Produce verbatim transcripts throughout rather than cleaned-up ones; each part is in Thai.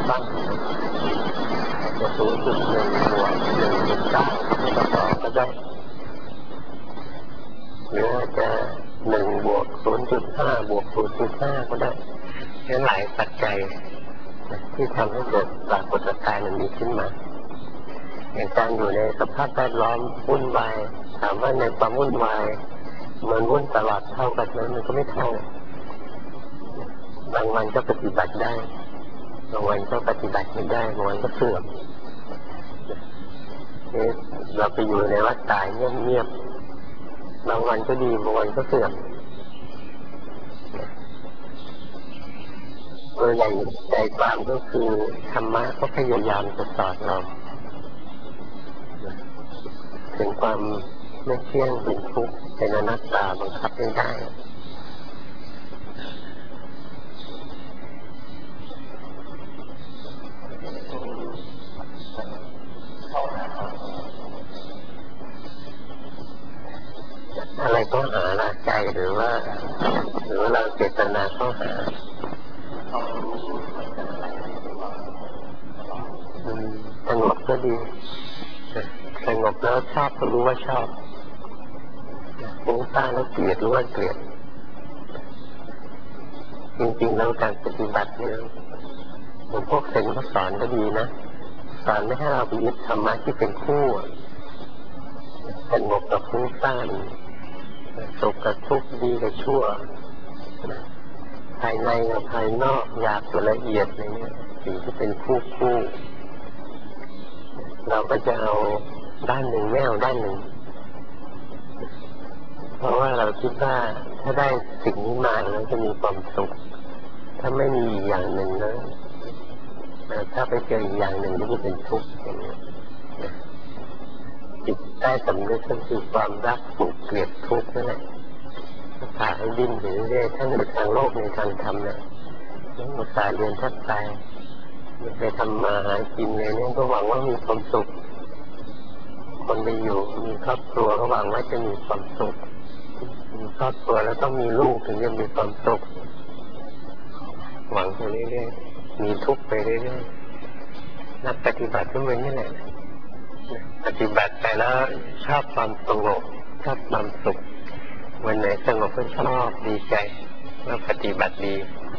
บ้างจะศูนย์จุดหนึ่งบวกหนึ่งจุดเก้าไม่ต้องต่อก็ได้หรือจะหนึ่งบวกศูนย์จุดห้าบวกศูนย์จุดห้าก็ได้ทั้งหลายปัจจัยที่ทำให้เกิดปรากฏการณ์มันมีขึ้นมาอย่างการอยู่ในสภาพแวดล้อมวุ่นวายถามว่าในความวุ่นวายมันวุ่นตลอดเท่ากันไหมมันก็ไม่เท่าบางวันก็ปฏิบัติได้บางวันก็ปฏิบัติไม่ได้บางวันก็เสื่อมนี่เราไปอยู่ในวัดตายเงียบๆบางวันก็ดีบางวันก็เสื่อมโดยใหญ่ใจความก็คือธรรมะก็พยายามจะสอนเราถึงความไม่เที่ยงเป็นทุกข์เป็นอนัตตาบังคับไม่ได้อะไรก็หาละใจหรือว่าหรือว่าเราเจตนาเข้าหาสงบก็ดีสงบแล้วชอบก็รู้ว่าชอบฟุ้งซ่านแล้วเกลียดรู้ว่าเกลียดจริงๆแล้วการปฏิบัติเนี่ยพวกเซนเขาสอนก็ดีนะสอนไม่ให้เราไปยึดธรรมะที่เป็นคู่สงบกับฟุ้งซ่านสุขกับทุกข์ดีกับชั่วภายในกับภายนอกหยาบกับละเอียดอะไรเงี้ยสิ่งที่เป็นคู่คู่เราก็จะเอาด้านหนึ่งไม่เอาด้านหนึ่งเพราะว่าเราคิดว่าถ้าได้สิ่งนี้มาแล้วจะมีความสุขถ้าไม่มีอีกอย่างหนึ่งนะถ้าไปเจออีกอย่างหนึ่งก็จะเป็นทุกข์อย่างนี้จิตใต้สำนึกก็คือความรักผูกเกลียดทุกข์นั่นแหละพาให้ดิ้นไปเรื่อยๆทั้งในทางโลกในทางธรรมเนี่ยนักศึกษาเรียนทักษะไปทำมาหากินเลยเนี่ยก็หวังว่ามีความสุขคนไปอยู่มีครอบครัวก็หวังว่าจะมีความสุขมีครอบครัวแล้วต้องมีลูกถึงจะมีความสุขหวังไปเรื่อยๆมีทุกข์ไปเรื่อยๆนักปฏิบัติก็เหมือนนี่แหละปฏิบัติไปแล้วชอบความสงบชอบความสุขวันไหนสงบก็ชอบดีใจแล้วปฏิบัติดี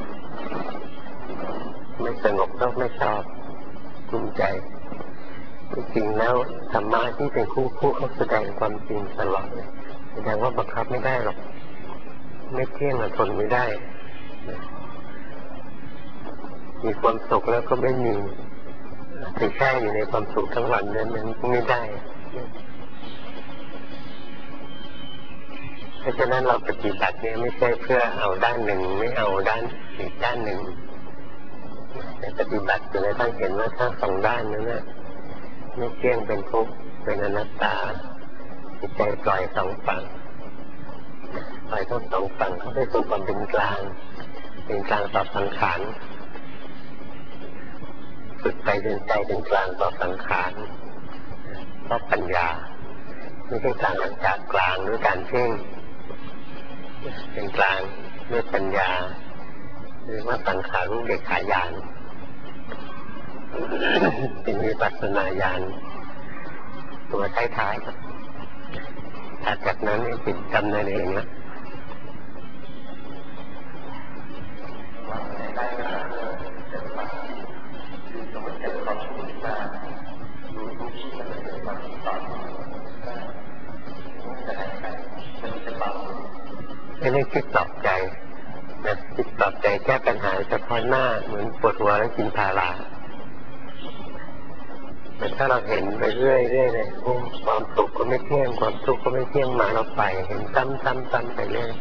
ไม่สงบก็ไม่ชอบภูมิใจจริงๆแล้วธรรมะที่เป็นคู่คู่เขาแสดงความจริงตลอดแสดงว่าบังคับไม่ได้หรอกไม่เที่ยงทนไม่ได้มีความสุขแล้วก็ไม่มีถึงแค่อยู่ในความสุขทั้งวันนั้นมันไม่ได้เพราะฉะนั้นเราปฏิบัติเนี่ยไม่ใช่เพื่อเอาด้านหนึ่งไม่เอาด้านอีกด้านหนึ่งแต่ปฏิบัติจนกระทั่งเห็นว่าทั้งสองด้านนั้นนะไม่เที่ยงเป็นทุกข์เป็นอนัตตาจิตใจปล่อยสองฝั่งปล่อยทั้งสองฝั่งเข้าไปสู่ความเป็นกลางเป็นกลางต่อสังขารฝึกไปจนใจเป็นกลางต่อสังขารเพราะปัญญาไม่ใช่กลางจากกลางด้วยการเพ่งเป็นกลางด้วยปัญญาหรือว่าสังขารุเบกขาญาณเป็นวิปัสสนาญาณตัวท้ายๆครับถัดจากนั้นติดจำในเองนะไม่ได้คิดปลอบใจนะคิดปลอบใจแก้ปัญหาเฉพาะหน้าเหมือนปวดหัวแล้วกินพาราแต่ถ้าเราเห็นไปเรื่อยๆเลยความสุขก็ไม่เที่ยงความทุกข์ก็ไม่เที่ยงมาเราไปเห็นซ้ำๆๆไปเรื่อย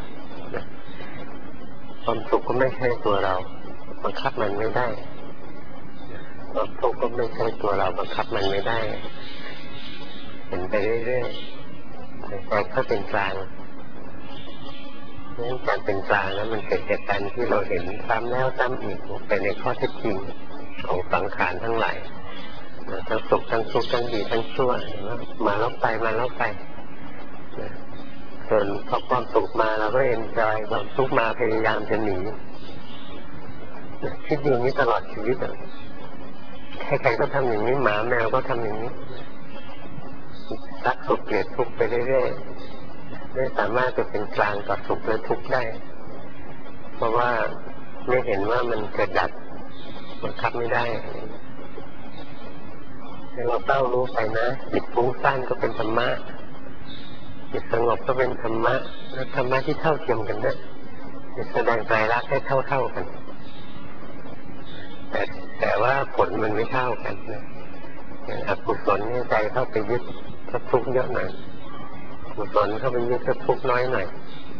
ความสุขก็ไม่ใช่ตัวเราบังคับมันไม่ได้ความทุกข์ก็ไม่ใช่ตัวเราบังคับมันไม่ได้เห็นไปเรื่อยๆแต่ถ้าเป็นกลางเรื่องการเป็นกลางแล้วมันเกิดจากการที่เราเห็นซ้ำแล้วซ้ำอีกไปในข้อเท็จจริงของสังขารทั้งหลายทั้งสุขทั้งทุกข์ทั้งดีทั้งชั่วมาแล้วไปมาแล้วไปส่วนพอความสุขมาเราก็เอ็นจอยความทุกข์มาพยายามจะหนีคิดอย่างนี้ตลอดชีวิตใครๆก็ทำอย่างนี้หมาแมวก็ทำอย่างนี้รักสุขเกลียดทุกข์ไปเรื่อยๆไม่สามารถจะเป็นกลางกับสุขและทุกข์ได้เพราะว่าไม่เห็นว่ามันเกิดดับบังคับไม่ได้ให้เราเต้ารู้ไปนะจิตฟุ้งซ่านก็เป็นธรรมะจิตสงบก็เป็นธรรมะและธรรมะที่เท่าเทียมกันด้วยแสดงใจรักให้เท่าๆกันแต่แต่ว่าผลมันไม่เท่ากันนะอย่างอกุศลนี่ใจเข้าไปยึดก็ทุกข์เยอะหน่อยกุศลเข้าไปยึดก็ทุกข์น้อยหน่อย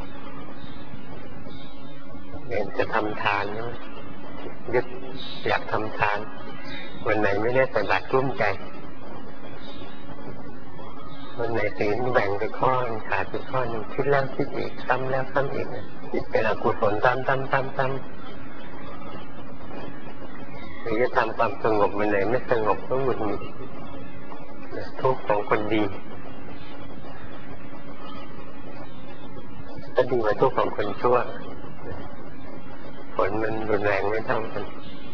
อย่างจะทำทานนะยึดอยากทำทานวันไหนไม่ได้ใส่บาตรกลุ้มใจวันไหนศีลแบ่งไปข้อขาดไปข้อหนึ่งคิดแล้วคิดอีกซ้ำแล้วซ้ำอีกจิตเป็นอกุศลซ้ำซ้ำซ้ำซ้ำหรือจะทำความสงบวันไหนไม่สงบก็หงุดหงิดทุกข์ของคนดีก็ดีกว่าทุกข์ของคนชั่วผลมันรุนแรงไม่เท่ากัน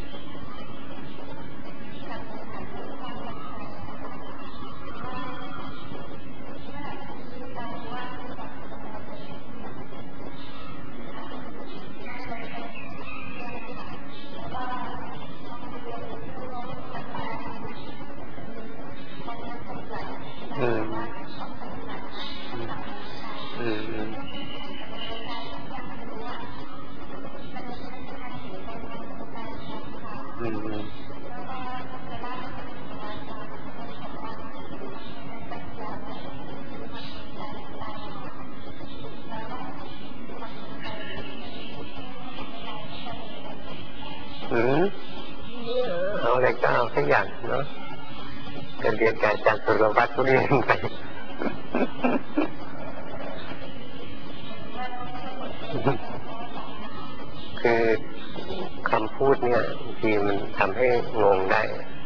อืมอืมอืมอืมอืมเอาอะไรก็เอาสักอย่างเนาะจะเรียนการจัดสุรวัตรก็เรียนไปคือคำพูดเนี่ยบางทีมันทำให้งงได้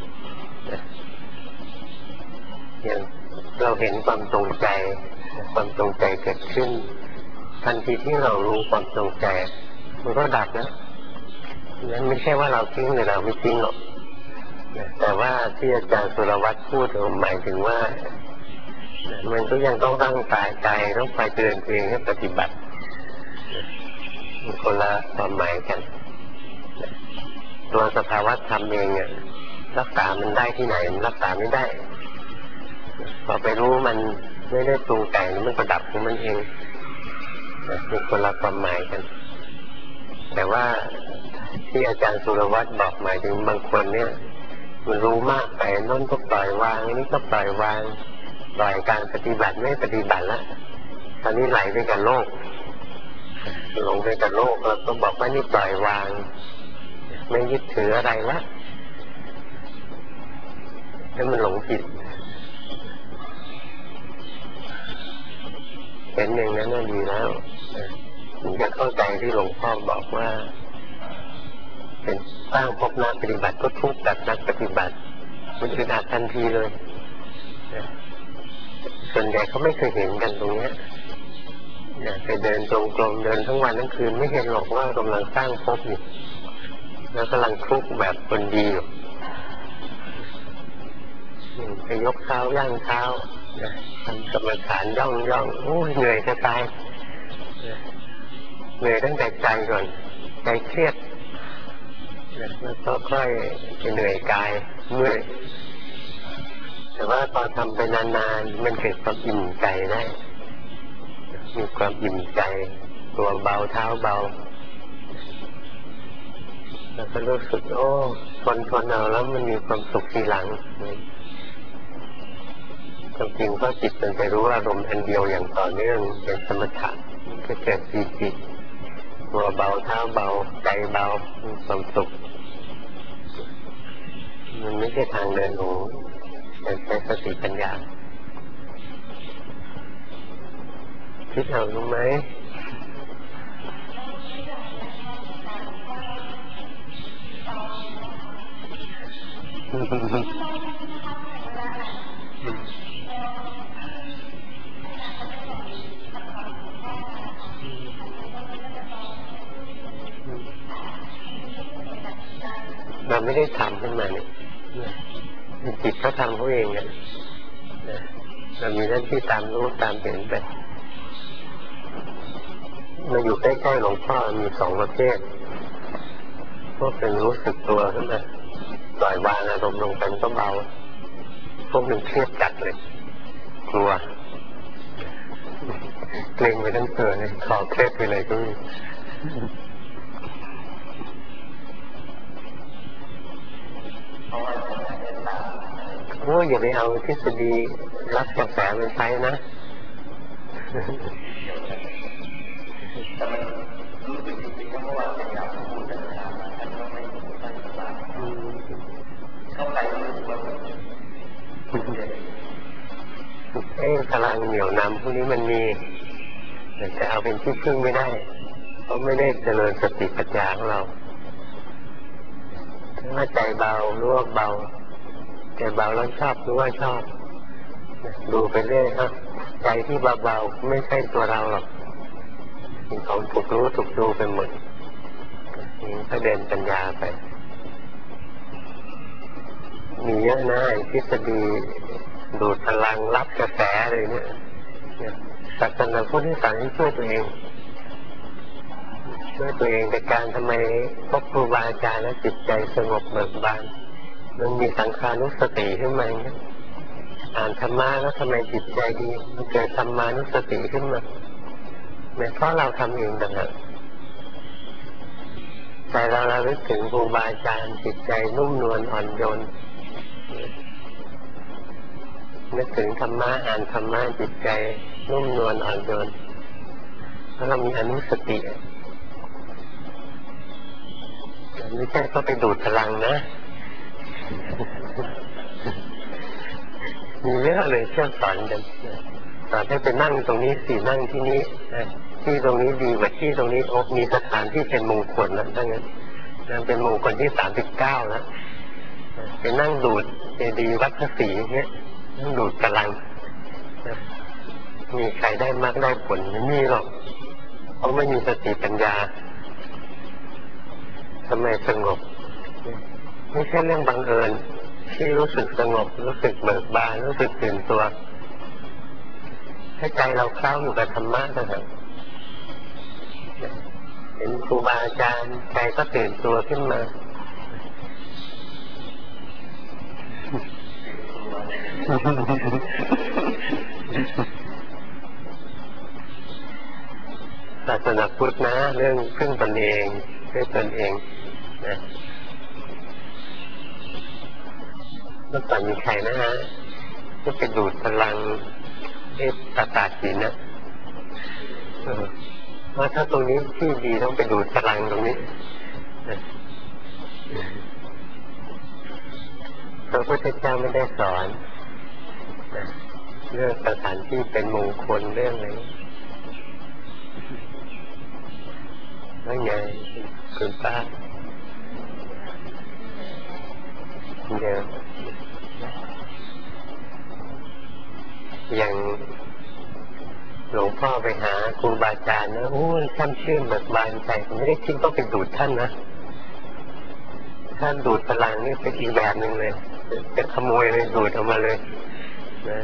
อย่างเราเห็นความตรงใจความตรงใจเกิดขึ้นทันทีที่เรารู้ความตรงใจมันก็ดับนะนั่นไม่ใช่ว่าเราทิ้งหรือเราไม่ทิ้งหรอกแต่ว่าที่อาจารย์สุรวัตรพูดหมายถึงว่ามันก็ยังต้องตั้งใจใจต้องไปเตือนตัวเองให้ปฏิบัติมันคนละความหมายกันตัวสภาวะธรรมเองเนี่ยรักษามันได้ที่ไหนมันรักษาไม่ได้พอไปรู้มันไม่ได้ปรุงแต่งมันก็ดับของมันเองมีคนละความหมายกันแต่ว่าที่อาจารย์สุรวัตรบอกหมายถึงบางคนเนี่ยมันรู้มากไปน้นก็ปล่อยวางนี่ก็ปล่อยวางปล่อยการปฏิบัติไม่ปฏิบัติละตอนนี้ไหลไปกับโลกหลงไปกับโลกแล้วก็บอกว่านี่ปล่อยวางไม่ยึดถืออะไรละแล้วมันหลงผิดเห็นอย่างนั้นน่ะดีแล้วถึงจะเข้าใจที่หลวงพ่อบอกว่าเป็นสร้างภพนักปฏิบัติก็ทุกข์แบบนักปฏิบัติมันอึดอัดทันทีเลยส่วนใหญ่เขาไม่เคยเห็นกันตรงนี้ไปเดินตรงกลมเดินทั้งวันทั้งคืนไม่เห็นหรอกว่ากำลังสร้างภพอยู่แล้วกำลังทุกข์แบบคนดีอยู่ไปยกเท้าย่างเท้าทำกรรมฐานย่องย่องโอ้ยเหนื่อยจะตายเหนื่อยตั้งแต่ใจก่อนใจเครียดแล้วก็ค่อยเหนื่อยกายเมื่อยแต่ว่าพอทำไปนานๆมันเกิดความอิ่มใจได้มีความอิ่มใจตัวเบาเท้าเบาแล้วก็รู้สึกโอ้ทนทนเอาแล้วมันมีความสุขทีหลังความจริงก็จิตมันไปรู้อารมณ์อันเดียวอย่างต่อเนื่องเป็นสมถะก็เกิดปีติตัวเบาเท้าเบาใจเบามีความสุขมันไม่ใช่ทางเดินรู้แต่ใช้สติปัญญาคิดเอารู้ไหมเราไม่ได้ทำขึ้นมาเนี่ยจิตเขาทำเขาเองเนี่ยเรามีหน้าที่ตามรู้ตามเห็นไปมาอยู่ใกล้ๆหลวงพ่อมีสองประเภทพวกเป็นรู้สึกตัวขึ้นมาปล่อยวางอารมณ์ลงไปก็เบาพวกหนึ่งเครียดจัดเลยกลัวเกรงไปทั้งตัวเลยคอเครียดไปเลยก็มีโอ้ยอย่าไปเอาทฤษฎีรับกระแสมันไปนะแต่มันรู้สึกจริงๆว่าว่าเป็นอย่างพูดแต่ละครั้งมันก็ไม่ไม่สบายเข้าใจรู้ว่าเอ้พลังเหนี่ยวนำพวกนี้มันมีแต่จะเอาเป็นที่พึ่งไม่ได้เพราะไม่ได้เจริญสติปัญญาของเราถ้าใจเบารู้ว่าเบาใจเบาแล้วชอบรู้ว่าชอบดูไปเรื่อยครับใจที่เบาๆไม่ใช่ตัวเราหรอกเป็นของถูกรู้ถูกดูไปหมดนี่ก็เดินปัญญาไปมีเยอะนะทฤษฎีดูดพลังรับกระแสอะไรเนี่ยศาสนาพุทธที่สั่งให้ช่วยตัวเองช่วยตัวเองในการทำไมพบครูบาอาจารย์แล้วจิตใจสงบเบิกบานมันมีสังขานุสติขึ้นมาเนี่ยอ่านธรรมะแล้วทำไมจิตใจดีมันเกิดธรรมานุสติขึ้นมาเนี่ยเพราะเราทำเองต่างหากใจเราระลึกถึงครูบาอาจารย์จิตใจนุ่มนวลอ่อนโยนนึกถึงธรรมะอ่านธรรมะจิตใจนุ่มนวลอ่อนโยนเพราะเรามีอนุสติไม่ใช่ก็ไปดูดพลังนะมีเยอะเลยเชื่อสอนกันสอนให้ไปนั่งตรงนี้สินั่งที่นี้ที่ตรงนี้ดีกว่าที่ตรงนี้โอ้มีสถานที่เป็นมงคลแล้วทั้งนั้นนั่นเป็นมงคลที่สามสิบเก้าแล้วไปนั่งดูดเจดีย์วัดพระศรีเนี้ยนั่งดูดพลังมีใครได้มากได้ผลไม่มีหรอกเพราะไม่มีสติปัญญาทำไมสงบไม่ใช่เรื่องบังเอิญที่รู้สึกสงบรู้สึกเบิกบานรู้สึกตื่นตัวให้ใจเราเคล้าอยู่กับธรรมะต่างหากเห็นครูบาอาจารย์ใจก็ตื่นตัวขึ้นมาศาสนาพุทธนะเรื่องพึ่งตนเองด้วยตนเองนะเมื่อก่อนมีใครนะฮะก็ไปดูดพลังเอตตาตาสีนะว่าถ้าตรงนี้ที่ดีต้องไปดูดพลังตรงนี้พระพุทธเจ้าไม่ได้สอนเรื่องสถานที่เป็นมงคลเรื่องอะไรว่าไงคุณป้าเดี๋ยวอย่างหลวงพ่อไปหาครูบาอาจารย์นะโอ้ยท่านชื่นเบิกบานใจผมไม่ได้คิดต้องไปดูดท่านนะท่านดูดพลังนี่เป็นอีกแบบหนึ่งเลยจะขโมยเลยดูดออกมาเลยนะ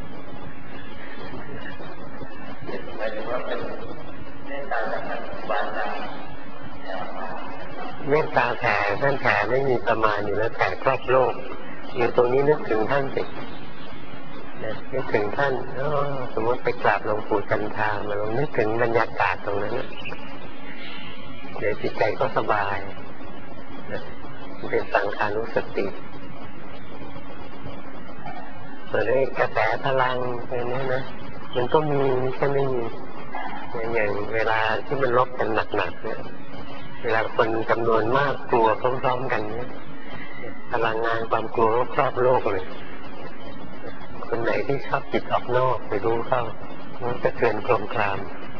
หมายถึงว่าเป็นเมตตาจากครูบาอาจารย์เมตตาแผ่ท่านแผ่ไม่มีประมาณอยู่แล้วแผ่ครอบโลกอยู่ตรงนี้นึกถึงท่านสินึกถึงท่านสมมติไปกราบหลวงปู่จันทามาลองนึกถึงบรรยากาศตรงนั้นเดี๋ยวจิตใจก็สบายเป็นสังขานุสติส่วนไอ้กระแสพลังอะไรนี้นะมันก็มีใช่ไม่มีอย่างเวลาที่มันลบกันหนักๆเนี่ยเวลาคนจำนวนมากกลัวพร้อมๆกันเนี่ยพลังงานความกลัวก็ครอบโลกเลยคนไหนที่ชอบจิตออกนอกไปรู้เข้ามันจะเกินโครมคราม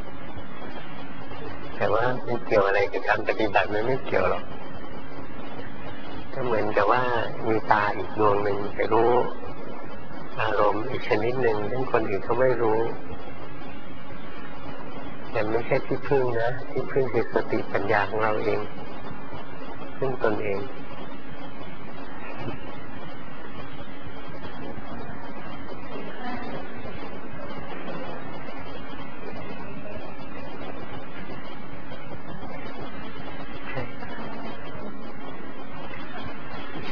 แต่ว่าไม่เกี่ยวอะไรกับการปฏิบัติมันไม่เกี่ยวหรอกก็เหมือนกับว่ามีตาอีกดวงหนึ่งไปรู้อารมณ์อีกชนิดหนึ่งที่คนอื่นเขาไม่รู้แต่ไม่ใช่ที่พึ่งนะที่พึ่งคือสติปัญญาของเราเองพึ่งตนเอง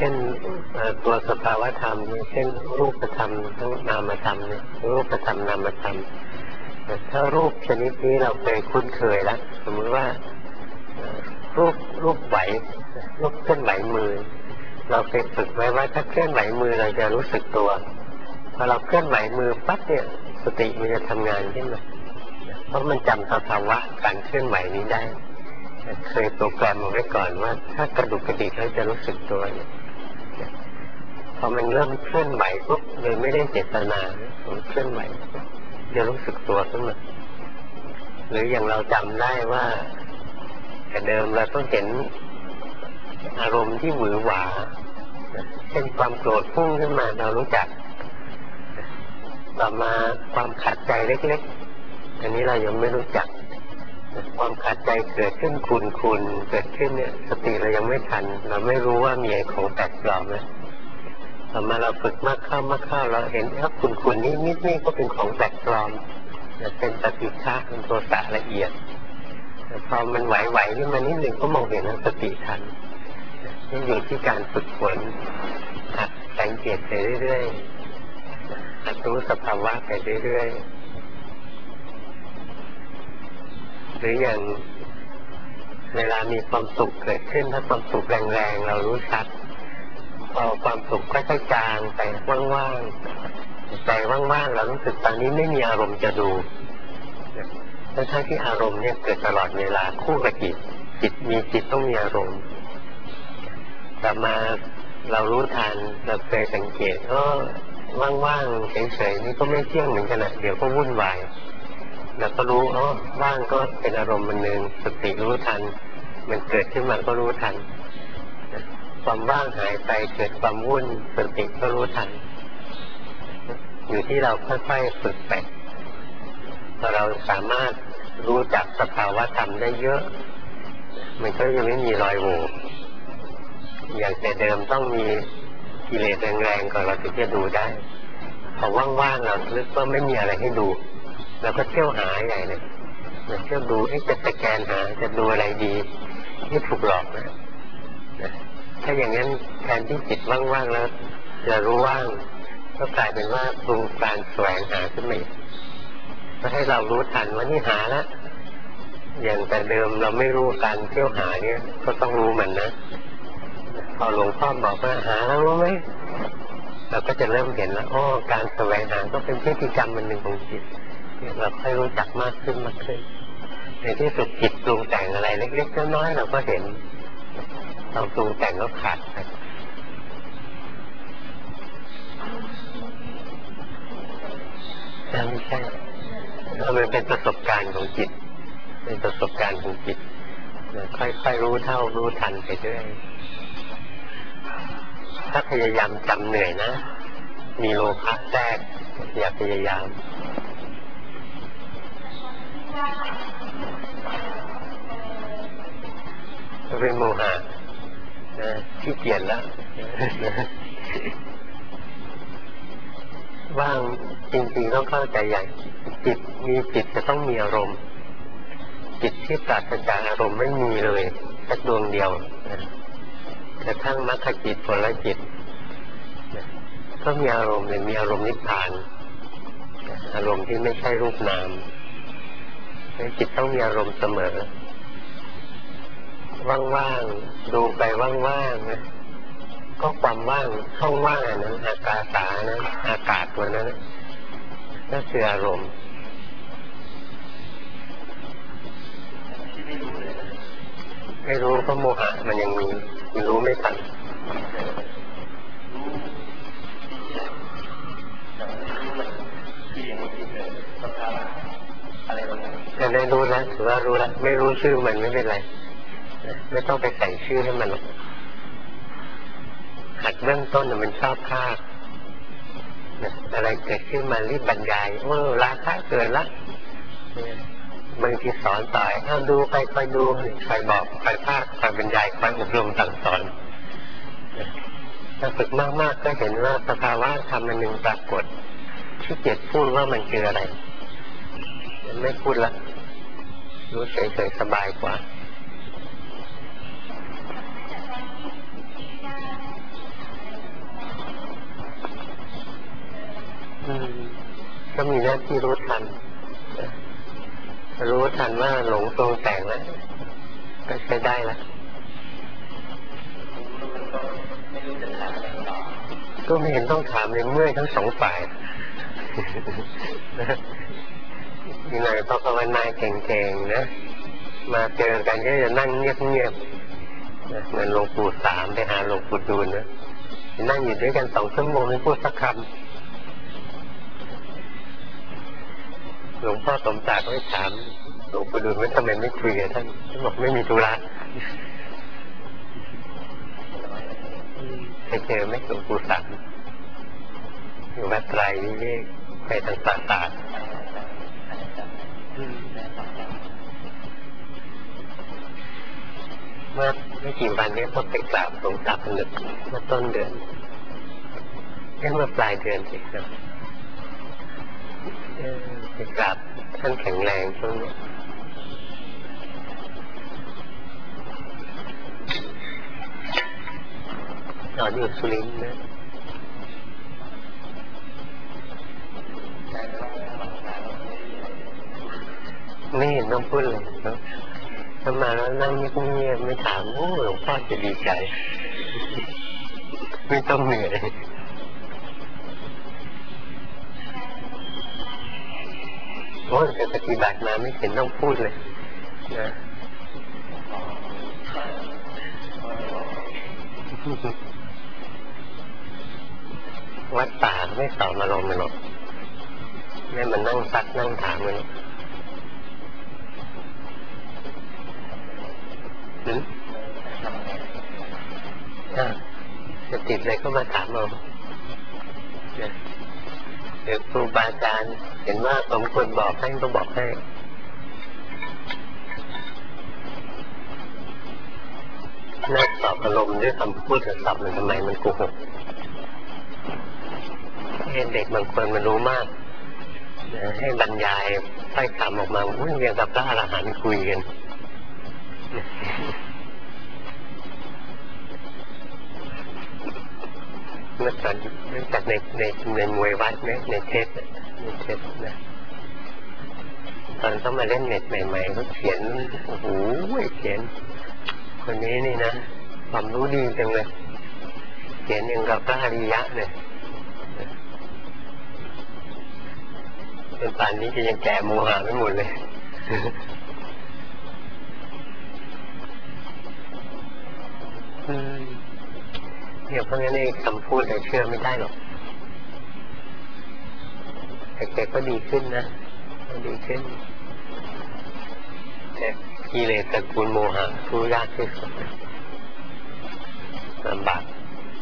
ช่นตัวสภาวธรรมเช่นรูปธรรมทั้งนามธรรมเนี่ยรูปธรรมนามธรรมถ้ารูปชนิดนี้เราเคยคุ้นเคยแล้วสมมติว่ารูปรูปไหวรูปเคลื่อนไหวมือเราเคยฝึกไว้ว่าถ้าเคลื่อนไหวมือเราจะรู้สึกตัวพอเราเคลื่อนไหวมือปั๊บเนี่ยสติมันจะทำงานขึ้นมาเพราะมันจำสภาวะการเคลื่อนไหวนี้ได้เคยโปรแกรมเอาไว้ก่อนว่าถ้ากระดุกกระดิกแล้วจะรู้สึกตัวเนี่ยพอมันเริ่มเคลื่อนไหวปุ๊บเลยไม่ได้เจตนาผมเคลื่อนไหวจะรู้สึกตัวขึ้นมาหรืออย่างเราจำได้ว่าแต่เดิมเราต้องเห็นอารมณ์ที่หวือหวาเช่นความโกรธพุ่งขึ้นมาเรารู้จักต่อมาความขัดใจเล็กๆอันนี้เรายังไม่รู้จักความขัดใจเกิดขึ้นคุนๆเกิดขึ้นเนี่ยสติเรายังไม่ทันเราไม่รู้ว่ามีของแปลกปลอมนะต่อมาเราฝึกมากเข้ามากเข้าเราเห็นว่าคุนๆนิดนิดนี่ก็เป็นของแปลกปลอมเป็นปฏิฆะเป็นโทสะละเอียดพอมันไหวๆขึ้นมานิดหนึ่งก็มองเห็นสติทันนี่อยู่ที่การฝึกฝนหัดสังเกตไปเรื่อยๆหัดรู้สภาวะไปเรื่อยๆหรืออย่างเวลามีความสุขเกิดขึ้นถ้าความสุขแรงๆเรารู้ชัดพอความสุขค่อยๆจางไปว่างๆใจว่างๆเรารู้สึกตอนนี้ไม่มีอารมณ์จะดูทั้งที่อารมณ์เนี่ยเกิดตลอดเวลาคู่กับจิตจิตมีจิตต้องมีอารมณ์แต่มาเรารู้ทันเราเคยสังเกตเออว่างๆเฉยๆนี่ก็ไม่เที่ยงเหมือนกันนะเดี๋ยวก็วุ่นวายเราก็รู้อ๋อว่างก็เป็นอารมณ์มันหนึ่งสติรู้ทันมันเกิดขึ้นมาก็รู้ทันความว่างหายไปเกิดความวุ่นสติก็รู้ทันอยู่ที่เราค่อยๆฝึกไปพอเราสามารถรู้จักสภาวะธรรมได้เยอะมันก็ยังไม่มีรอยโหว่อย่างแต่เดิมต้องมีกิเลสแรงๆก่อนเราถึงจะดูได้พอว่างๆเราลึกว่าไม่มีอะไรให้ดูเราก็เที่ยวหาใหญ่เลยเที่ยวดูจะสแกนหาจะดูอะไรดีไม่ถูกหลอกนะถ้าอย่างนั้นแทนที่จิตว่างๆแล้วจะรู้ว่างก็กลายเป็นว่าปรุงการแสวงหาขึ้นมาก็ให้เรารู้ทันว่านี่หาแล้วอย่างแต่เดิมเราไม่รู้การเที่ยวหาเนี่ยก็ต้องรู้มันนะพอหลวงพ่อบอกว่าหาแล้วรู้ไหมเราก็จะเริ่มเห็นแล้วอ๋อการแสวงหาก็เป็นพฤติกรรมมันหนึ่งของจิตเราค่อยรู้จักมากขึ้นมากขึ้นในที่สุดจิตปรุงแต่งอะไรเล็กๆน้อยๆเราก็เห็นเราปรุงแต่งก็ขาดไปไม่ใช่มันเป็นประสบการณ์ของจิตเป็นประสบการณ์ของจิตค่อยๆรู้เท่ารู้ทันไปเรื่อยถ้าพยายามจำเหนื่อยนะมีโลภะแทรกอย่าพยายามเป็นโมหะขี้เกียจแล้วว่างจริงๆต้องเข้าใจอย่างจิตมีจิตจะต้องมีอารมณ์จิตที่ปราศจากอารมณ์ไม่มีเลยสักดวงเดียวกระทั่งมรรคจิตผลจิตก็มีอารมณ์เลยมีอารมณ์นิพพานอารมณ์ที่ไม่ใช่รูปนามจิตต้องมีอารมณ์เสมอว่างๆดูไปว่างๆนะก็ความว่างช่องว่างนั้นอากาศานะอากาศตัวนั้นก็คืออารมณ์ไม่รู้ก็โมหะมันยังมีรู้ไม่ทันแต่ได้รู้แล้วถือว่ารู้แล้วไม่รู้ชื่อมันไม่เป็นไรไม่ต้องไปแต่งชื่อให้มันหรอกหัดเบื้องต้นมันชอบภาคอะไรเกิดขึ้นมารีบบรรยายโอ้ราคะเกิดละบางทีสอนต่อยเอาดูไปคอยดูคอยบอกคอยภาคคอยบรรยายคอยอบรมสั่งสอนถ้าฝึกมากๆก็เห็นว่าสภาวะธรรมอันหนึ่งปรากฏที่เกียจพูดว่ามันคืออะไรไม่พูดละรู้เฉยๆสบายกว่าก็มีหน้าที่รู้ทันรู้ทันว่าหลงตรงแต่งแล้วก็ใช้ได้แล้วก็ไม่เห็นต้องถามเลยเมื่อยทั้งสองฝ่ายนี่หน่อยพอภาวนาเก่งๆนะมาเจอกันก็จะนั่งเงียบๆเหมือนหลวงปู่สามไปหาหลวงปู่ดูลนะนั่งอยู่ด้วยกันสองชั่วโมงไม่พูดสักคำหลวงพ่อสมศักดิ์ก็ถามหลวงปู่ดูลว่าทำไมไม่คุยกับท่านท่านบอกไม่มีธุระเคยเจอไหมหลวงปู่สามอยู่วัดไตรวิเวกไปทางปราสาทเมื่อไม่กี่วันนี้ก็ไปกราบหลวงตาผนึกเมื่อต้นเดือนแค่เมื่อปลายเดือนสิครับไปกราบท่านแข็งแรงช่วงนี้ตอนอยู่สุรินทร์นะไม่เห็นต้องพูดเลยครับถ้ามาแล้วนั่งเงียบๆไม่ถามโอ้หลวงพ่อจะดีใจไม่ต้องเหนื่อยโอ้แต่ปฏิบัติมาไม่เห็นต้องพูดเลยนะวัดป่าไม่สอนมาลงมันหรอกแม่มันนั่งซักนั่งถามมันหืมจะติดอะไรก็มาถามเราเดี๋ยวครูบาอาจารย์เห็นว่าสมควรบอกให้ก็บอกให้น่าตอบอารมณ์ด้วยคำพูดกับศัพท์มันทำไมมันโกหกให้เด็กบางคนมันรู้มากให้บรรยายถ้อยคำออกมาอุ้ยอย่างกับพระอรหันต์คุยกันเมื่อตอนเนื่องจากในในในมวยวัดเนี่ยในเทปในเทปนะตอนเขามาเล่นเน็ตใหม่ๆเขาเขียนโอ้โหเขียนคนนี้นี่นะความรู้ดีจังเลยเขียนอย่างกับพระอริยะเนี่ยเป็นป่านนี้ก็ยังแก่โมหะไม่หมดเลยเนี่ยเพราะงั้นไอ้คำพูดอะไรเชื่อไม่ได้หรอกแต่แกก็ดีขึ้นนะดีขึ้นแต่กิเลสตระกูลโมหะทุยากที่สุดลำบาก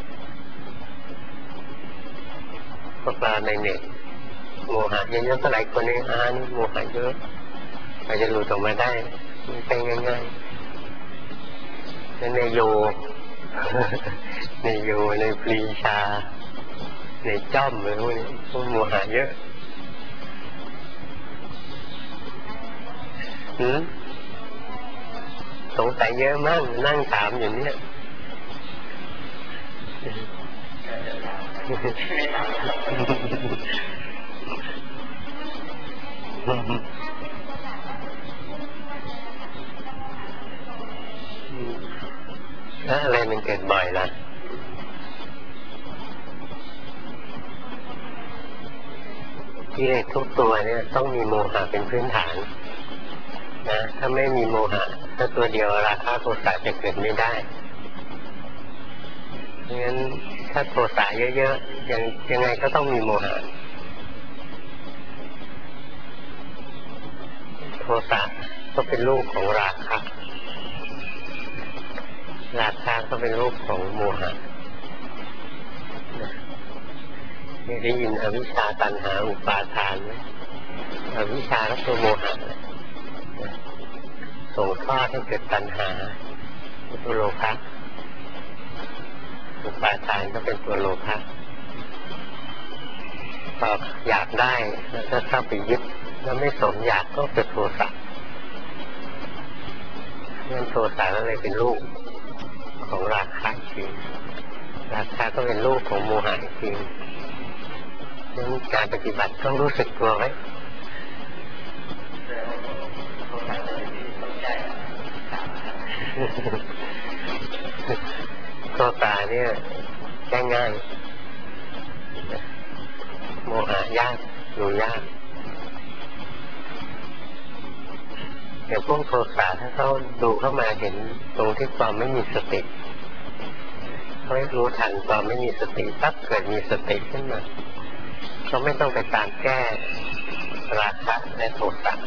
พวกเราในเน็ตโมหะเยอะๆก็หลายคนเองอ่านโมหะเยอะอาจจะหลุดออกมาได้ไม่ใช่ง่ายๆนั่นในโยในโยในปรีชาในจ้อมอะไรพวกนี้พวกโมหะเยอะหืมสงสัยเยอะมากนั่งถามอยู่เนี่ยถ้าอะไรมันเกิดบ่อยล่ะกิเลสทุกตัวเนี่ยต้องมีโมหะเป็นพื้นฐานนะถ้าไม่มีโมหะถ้าตัวเดียวราคะโทสะจะเกิดไม่ได้เพราะงั้นถ้าโทสะเยอะๆยังยังไงก็ต้องมีโมหะโทสะก็เป็นลูกของราคะราคะก็เป็นลูกของโมหะนี่ได้ยินอวิชชาตัณหาอุปาทานไหมอวิชชาก็ตัวโมหะส่งทอดให้เกิดตัณหาตัวโลภะอุปาทานก็เป็นตัวโลภะพออยากได้แล้วก็เข้าไปยึดแล้วไม่สมอยากก็เกิดโทสะงั้นโทสะก็เลยเป็นลูกของราคะจริงราคะก็เป็นลูกของโมหะจริงดังนั้นการปฏิบัติต้องรู้สึกตัวไว้โทสะเนี่ยแก้ง่ายโมหะยากดูยากอย่างพวกโทสะถ้าเขาดูเข้ามาเห็นตรงที่ความไม่มีสติเขาให้รู้ทันความไม่มีสติปั๊บเกิดมีสติขึ้นมาเขาไม่ต้องไปตามแก้ราคะและโทสะ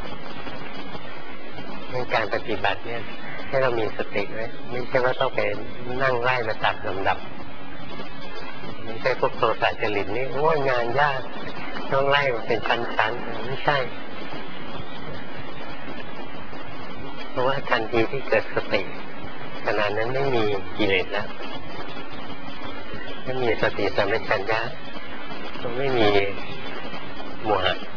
ในการปฏิบัติเนี่ยให้เรามีสติไว้ไม่ใช่ว่าต้องไปนั่งไล่มาตัดลำดับไม่ใช่พวกโทสะจริตนี่โอ้ยงานยากต้องไล่มันเป็นชั้นๆไม่ใช่เพราะว่าทันทีที่เกิดสติขณะนั้นไม่มีกิเลสแล้วไม่มีสติสัมปชัญญะไม่มีโมหะ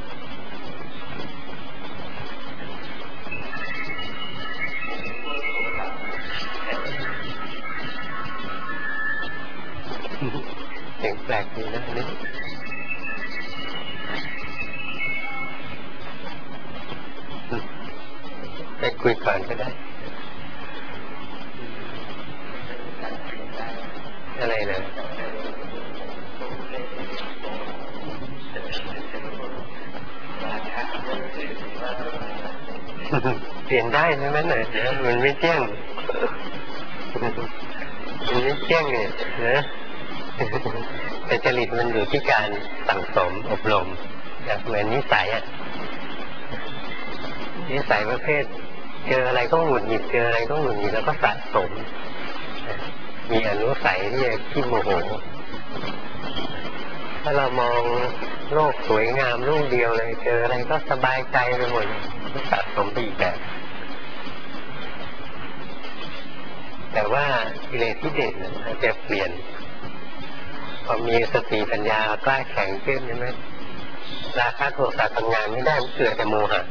เสียงแปลกดีนะนี่ไปคุยก่อนก็ได้อะไรนะเปลี่ยนได้ใช่ไหมเนี่ยมันไม่เที่ยงมันไม่เที่ยงเนี่ยนะแต่จริตมันอยู่ที่การสั่งสมอบรมเหมือนนิสัยอ่ะนิสัยประเภทเจออะไรก็หงุดหงิดเจออะไรก็หงุดหงิดแล้วก็สะสมมีอนุสัยที่จะขี้โมโหถ้าเรามองโลกสวยงามลูกเดียวเลยเจออะไรก็สบายใจไปหมดก็สะสมไปอีกแบบแต่ว่ากิเลสที่เด่นจะเปลี่ยนพอมีสติปัญญากล้าแข็งขึ้นใช่ไหมราคะโทสะทำงานไม่ได้มันเกิดแต่โมหะ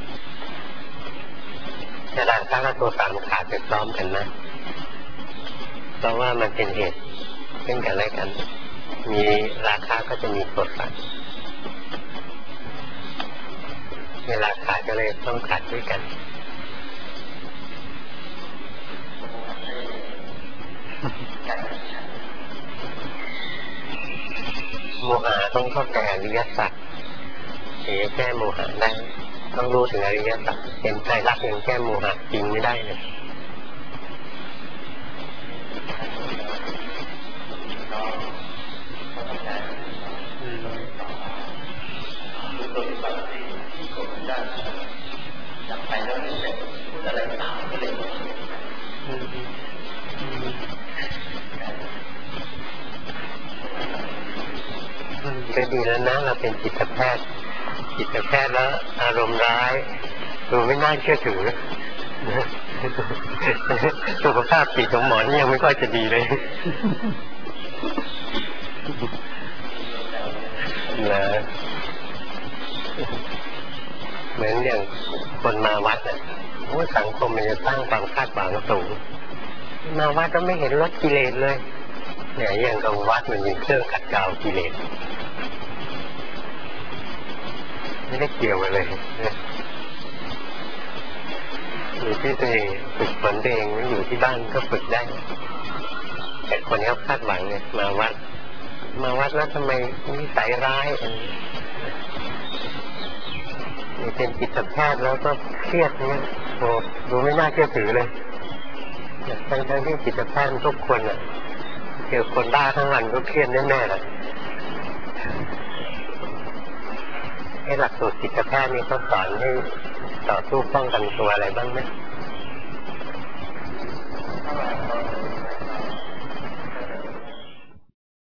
แต่ราคะกับโทสะมันขาดไปพร้อมกันนะเพราะว่ามันเป็นเหตุซึ่งกันและกันมีราคะก็จะมีโทสะเวลาขาดก็เลยต้องขาดด้วยกันโมหะต้องเข้าใจอริยสัจถึงจะแก้โมหะได้ต้องรู้ถึงอริยสัจเป็นไตรลักษณ์ยังแก้โมหะจริงไม่ได้เลยก็ดีแล้วนะเราเป็นจิตแพทย์จิตแพทย์แล้วอารมณ์ร้ายดูไม่น่าเชื่อถือสุขภาพจิตของหมอนี่ยังไม่ค่อยจะดีเลยนะเหมือนอย่างคนมาวัดอ่ะโอ้สังคมมันจะตั้งความคาดหวังสูงมาวัดก็ไม่เห็นลดกิเลสเลยเนี่ยอย่างกับวัดมันมีเครื่องขัดเกลากิเลสไม่ได้เกี่ยวกันเลยอยู่ที่ตัวเองฝึกฝนตัวเองไม่อยู่ที่บ้านก็ฝึกได้แต่คนนี้เขาคาดหวังเนี่ยมาวัดมาวัดแล้วทำไมนิสัยร้ายนี่เป็นจิตแพทย์แล้วก็เครียดเนี่ยโอ้ดูไม่น่าเชื่อถือเลยทั้งๆที่จิตแพทย์ทุกคนอ่ะเจอคนบ้าทั้งวันก็เครียดแน่ๆแหละไอ้หลักสูตรจิตแพทย์นี่เขาสอนให้ต่อสู้ป้องกันตัวอะไรบ้างไหม